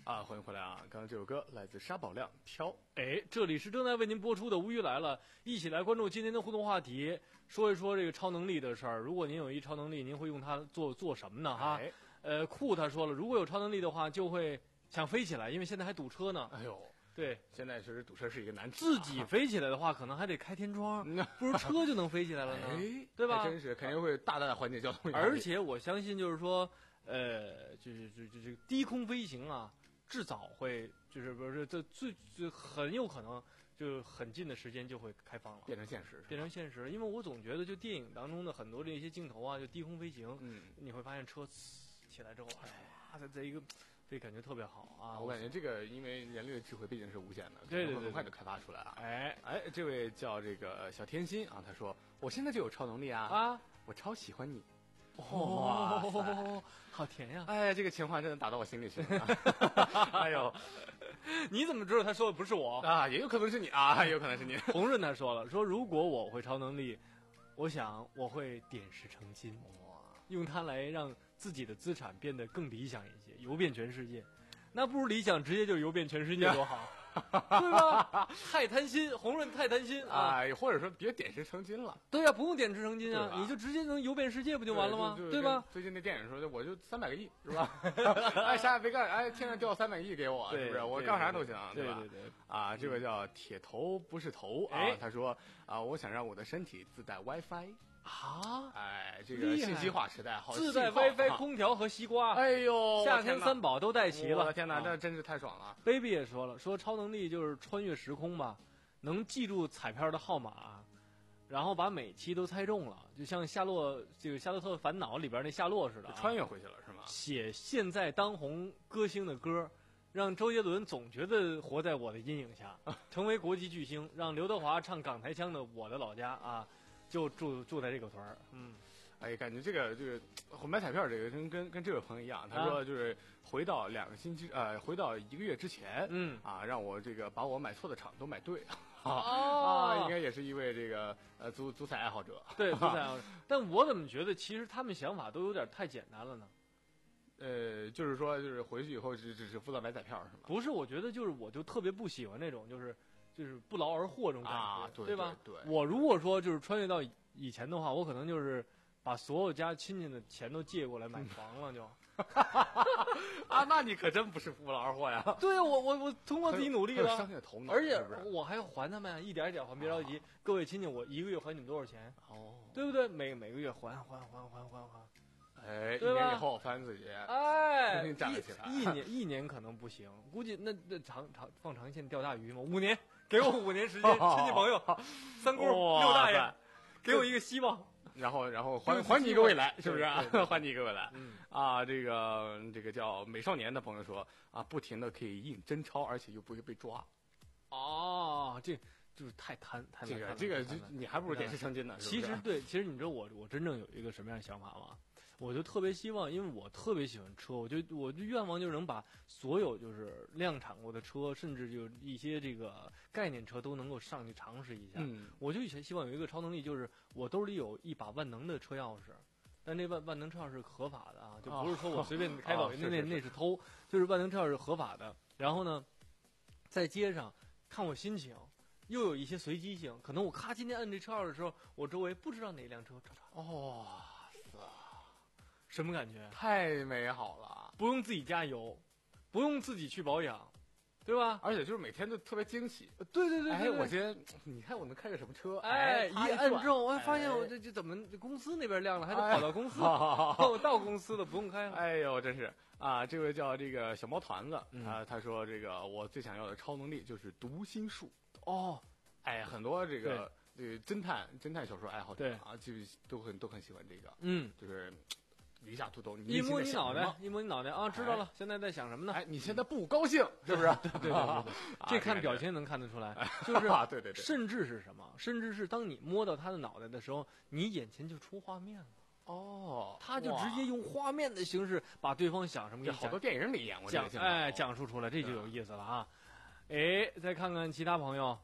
啊，欢迎回来啊！刚刚这首歌来自沙宝亮，挑。 哎，这里是正在为您播出的《无语来了》，一起来关注今天的互动话题，说一说这个超能力的事儿。如果您有一超能力，您会用它做做什么呢？哈， 哎、 呃，酷他说了，如果有超能力的话，就会想飞起来，因为现在还堵车呢。 哎呦， 对， 现在确实堵车是一个难题、啊。 自己飞起来的话，可能还得开天窗，不如车就能飞起来了呢， 哎、 对吧？ 真是肯定会大大的缓解交通压力。 而且我相信，就是说，呃，就是就就这个低空飞行啊。至早会就是不是这最最很有可能就很近的时间就会开放了， 变成现实， 变成现实。因为我总觉得就电影当中的很多这些镜头啊，就低空飞行， 嗯， 你会发现车起来之后，哎哇，在在一个这感觉特别好啊。 我感觉这个因为人类的智慧毕竟是无限的， 对对对， 很快就开发出来啊。 哎哎，这位叫这个小天心啊，他说我现在就有超能力啊啊， 我超喜欢你。 哇、哦，好甜呀！ 哎，这个情话真的打到我心里去了。哎呦， 你怎么知道他说的不是我啊？也有可能是你啊，也有可能是你。 洪润他说了，说如果我会超能力，我想我会点石成金，哇，用它来让自己的资产变得更理想一些，游遍全世界。那不如理想直接就游遍全世界多好。对吧？太贪心，洪润太贪心啊！ 哎，或者说别点石成金了。 对呀、啊，不用点石成金啊，你就直接能游遍世界不就完了吗？ 对, 对吧？ 最近那电影说的，我就三百个亿，是吧？哎，啥也别干，哎，天上掉三百亿给我，是不是？我干啥都行， 对吧？ 对对对啊，这个叫铁头不是头啊，他说啊，我想让我的身体自带 WiFi。 啊， 哎，这个信息化时代，好自带 WiFi、空调和西瓜， 哎呦， 夏天三宝都带齐了。 我的天哪，这真是太爽了 ！Baby 也说了，说超能力就是穿越时空吧，能记住彩票的号码，然后把每期都猜中了，就像夏洛这个《夏洛特烦恼》里边那夏洛似的， 穿越回去了是吗？ 写现在当红歌星的歌。让周杰伦总觉得活在我的阴影下，成为国际巨星；让刘德华唱港台腔的《我的老家》啊。就住住在这个屯儿，嗯， 哎，感觉这个这个买彩票这个跟跟跟这位朋友一样，他说就是回到两个星期呃，回到一个月之前， 嗯啊，让我这个把我买错的场都买对， 啊啊，应该也是一位这个呃足足彩爱好者， 对足彩爱好者。但我怎么觉得其实他们想法都有点太简单了呢？ 呃，就是说就是回去以后只只是负责买彩票是吗？ 不是，我觉得就是我就特别不喜欢那种就是。就是不劳而获这种感觉， 啊、对, 对吧？ 对, 对， 我如果说就是穿越到以前的话，我可能就是把所有家亲戚的钱都借过来买房了，就。 啊，那你可真不是不劳而获呀！ 对，我我我通过自己努力了， 商业头脑， 而且我还要还他们，一点一点还，别着急。各位亲戚，我一个月还你们多少钱？ 哦， 对不对？每每个月还还还还还还。 哎，一年以后发现自己哎， 重新站了起来。 一年一年可能不行，估计那那长长放长线钓大鱼嘛。五年，给我五年时间，亲戚朋友，三姑六大爷，给我一个希望。 然后，然后还还你一个未来，是不是？还你一个未来。 嗯啊，这个这个叫美少年的朋友说啊，不停的可以印真钞，而且又不会被抓。 哦，这就是太贪太这个这个，你还不如点石成金呢。 其实对，其实你知道我我真正有一个什么样的想法吗？我就特别希望，因为我特别喜欢车，我就我就愿望就是能把所有就是量产过的车，甚至就一些这个概念车都能够上去尝试一下。 嗯， 我就以前希望有一个超能力，就是我兜里有一把万能的车钥匙，但这万万能车钥匙是合法的啊，就不是说我随便开走， 哦、 那那那是偷，就是万能车钥匙是合法的。然后呢，在街上看我心情。又有一些随机性，可能我咔今天摁这车钥匙的时候，我周围不知道哪辆车。 哦。 什么感觉？ 太美好了！ 不用自己加油，不用自己去保养，对吧？ 而且就是每天都特别惊喜。 对对对对， 哎，我今天你看我能开个什么车？ 哎， 一按之后，我还发现我这这怎么公司那边亮了，还得跑到公司，我到公司了不用开了。 哎呦，真是啊！这位叫这个小猫团子，他他说这个我最想要的超能力就是读心术。 哦， 哎，很多这个这个侦探侦探小说爱好者啊，就都很都很喜欢这个。 嗯， 就是。一下秃头， 一摸你脑袋，一摸你脑袋啊，知道了，现在在想什么呢？ 哎，你现在不高兴是不是？ 对对对对对，这看表情能看得出来，就是啊，对对对， 甚至是什么？甚至是当你摸到他的脑袋的时候，你眼前就出画面了。 哦， 他就直接用画面的形式把对方想什么， 好多电影里演过讲，哎，讲述出来，这就有意思了啊！哎，再看看其他朋友，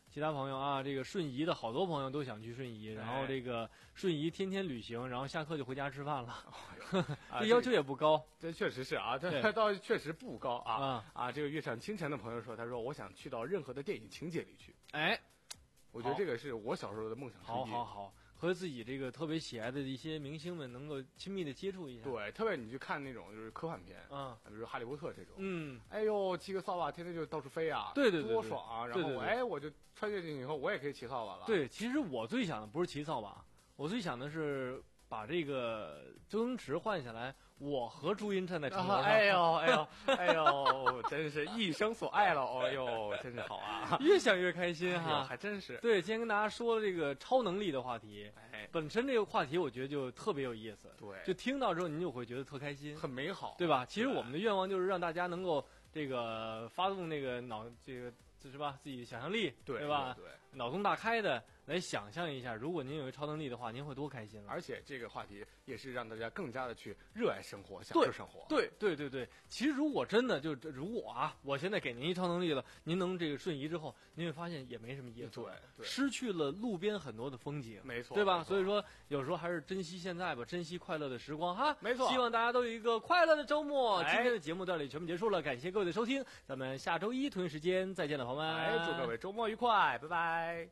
其他朋友啊，这个瞬移的好多朋友都想去瞬移，然后这个瞬移天天旅行，然后下课就回家吃饭了，这要求也不高。 这确实是啊，这倒确实不高啊啊啊！这个乐场清晨的朋友说，他说我想去到任何的电影情节里去。 哎， 我觉得这个是我小时候的梦想之一。 好好好。和自己这个特别喜爱的一些明星们能够亲密的接触一下。 对，特别你去看那种就是科幻片， 嗯， 比如哈利波特这种， 嗯， 哎呦，骑个扫把天天就到处飞啊， 对对对， 多爽啊！然后我哎，我就穿越进去以后，我也可以骑扫把了。 对，其实我最想的不是骑扫把，我最想的是把这个周星驰换下来，我和朱茵站在城楼上。 哎呦哎呦哎呦，真是一生所爱了！哎呦，真是好啊！ 越想越开心哈， 还真是。 对，今天跟大家说了这个超能力的话题， 哎， 本身这个话题我觉得就特别有意思。 对， 就听到之后您就会觉得特开心， 很美好， 对吧？其实我们的愿望就是让大家能够这个发动那个脑这个是吧自己想象力， 对对吧？ 对， 脑洞大开的来想象一下，如果您有一个超能力的话，您会多开心了。 而且这个话题也是让大家更加的去热爱生活，享受生活。 对对对对，其实如果真的就如果啊，我现在给您一超能力了，您能这个瞬移之后，您会发现也没什么意思， 对，对失去了路边很多的风景， 没错， 对吧？所以说有时候还是珍惜现在吧，珍惜快乐的时光哈。 没错， 希望大家都有一个快乐的周末。哎、今天的节目到这里全部结束了，感谢各位的收听，咱们下周一同一时间再见了，朋友们。 哎，祝各位周末愉快，拜拜。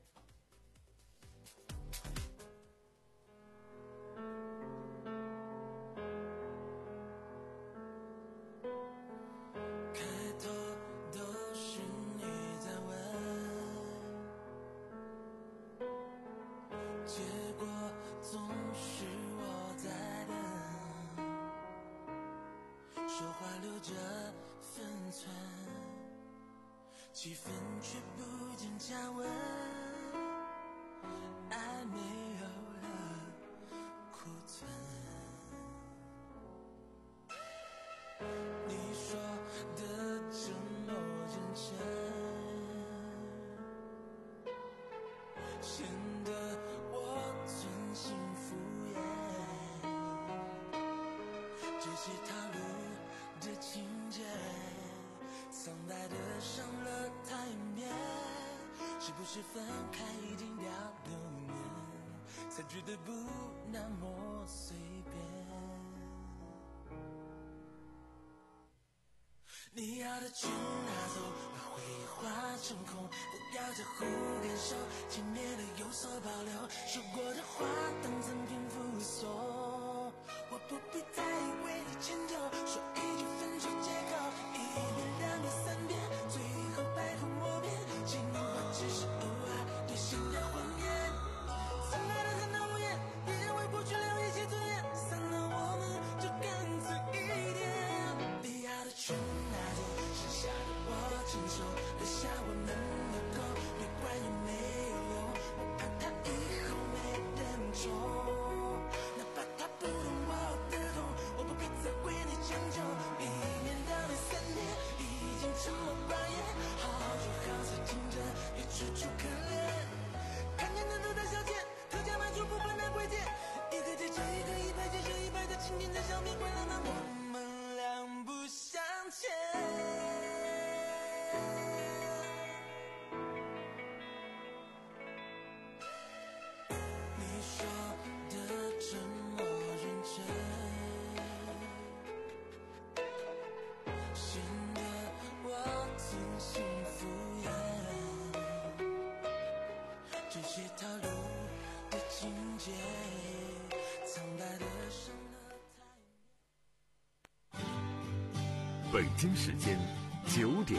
气氛却不见加温，爱没有了库存。你说的承诺真诚，显得我存心敷衍。这些套路的情节，苍白的上了台面，是不是分开已经掉六年，才觉得不那么随便？你要的全拿走，把回忆化成空，不要再互感受，轻蔑的有所保留，说过的话当赠品附送，我不必再为你迁就，说一句分手借口，一遍两遍三遍，最后拜托莫辩，情话只是偶尔兑现的谎言，苍白的看到无言，别为过去留一些尊严，散了我们就干脆一点，你要的全拿走，剩下的我承受，留下我们的狗，别管有没有用，我怕他以后没人宠，哪怕他不懂我的痛，我不必再为你将就，一年到底三年已经成了半夜，好聚好散竞争也楚楚可怜，看见能得到消遣，特价满足部分的规矩，一个接着一个，一排接着一排的情景在上面，快乐吗？我们两不相欠。你说的沉默认真，显得我存心敷衍，这些套路的情节，苍白的伤了太。 北京时间九点。